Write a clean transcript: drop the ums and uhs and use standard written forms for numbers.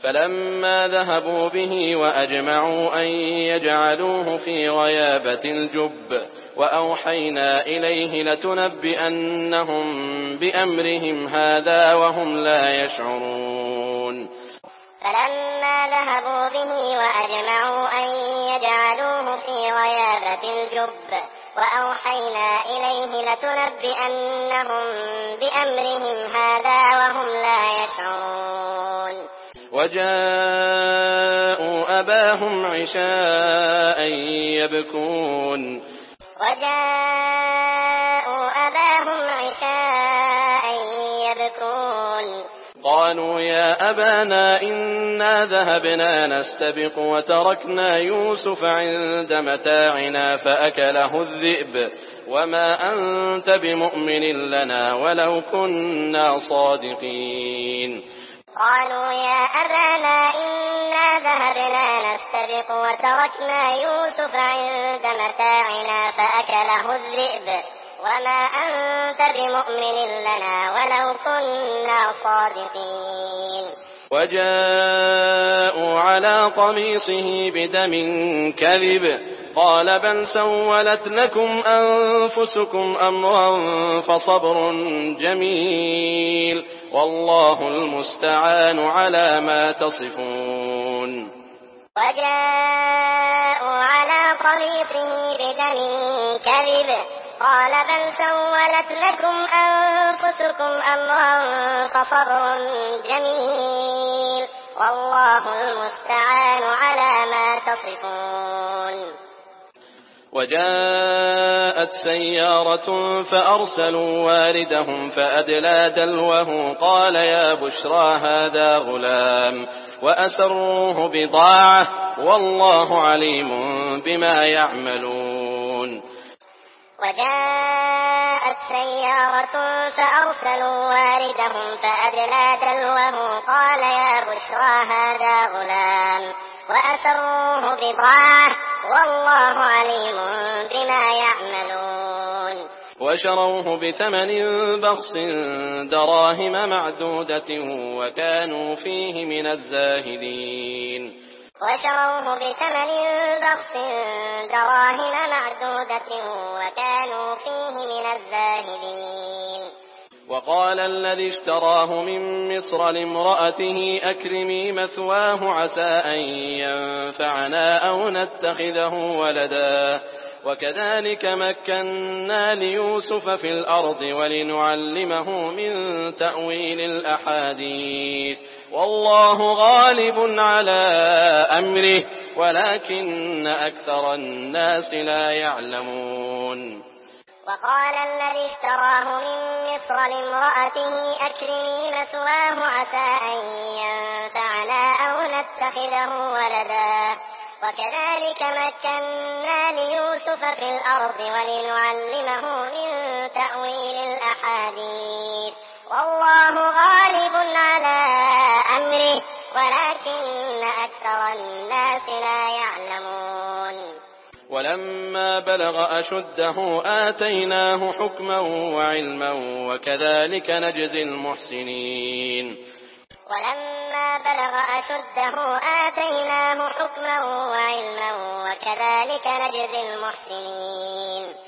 فلما ذهبوا به وأجمعوا أن يجعلوه في غيابة الجب وأوحينا إليه لتنبئنهم بأمرهم هذا وهم لا يشعرون. فلما ذهبوا به وأجمعوا أن يجعلوه في غيابة الجب وأوحينا إليه لتنبئنهم بأمرهم هذا وهم لا يشعرون. وجاءوا أباهم عشاء يبكون قالوا يا أبانا إنا ذهبنا نستبق وتركنا يوسف عند متاعنا فأكله الذئب وما أنت بمؤمن لنا ولو كنا صادقين. قالوا يا أبانا إنا ذهبنا نستبق وتركنا يوسف عند متاعنا فأكله الذئب وما أنت بمؤمن لنا ولو كنا صادقين. وجاءوا على قميصه بدم كذب قال بل سولت لكم أنفسكم أمرا فصبر جميل والله المستعان على ما تصفون. وجاءوا على قميصه بدم كذب قال بل سولت لكم أنفسكم أمرا فصبر جميل والله المستعان على ما تصفون. وجاءت سيارة فأرسلوا واردهم فأدلى دلوه قال يا بشرى هذا غلام وأسروه بضاعة والله عليم بما يعملون. وجاءت سيارة فأرسلوا واردهم فأدلى دلوه قال يا بشرى هذا غلام وأسروه بضاعة والله عليم بما يعملون. وشروه بثمن بخس دراهم معدودة وكانوا فيه من الزاهدين. وشروه بثمن بخس دراهم معدودة وكانوا فيه من الزاهدين. وقال الذي اشتراه من مصر لامرأته أكرمي مثواه عسى أن ينفعنا أو نتخذه ولدا وكذلك مكنا ليوسف في الأرض ولنعلمه من تأويل الأحاديث والله غالب على أمره ولكن أكثر الناس لا يعلمون. وقال الذي اشتراه من مصر لامرأته أكرمي مثواه عسى أن ينفعنا أو نتخذه ولدا وكذلك مكنا ليوسف في الأرض ولنعلمه من تأويل الأحاديث والله غالب على أمره ولكن أكثر الناس لا يعلمون. ولما بلغ أشده آتيناه حكما وعلما وكذلك نجزي المحسنين. ولما بلغ أشده آتيناه حكما وعلما وكذلك نجزي المحسنين.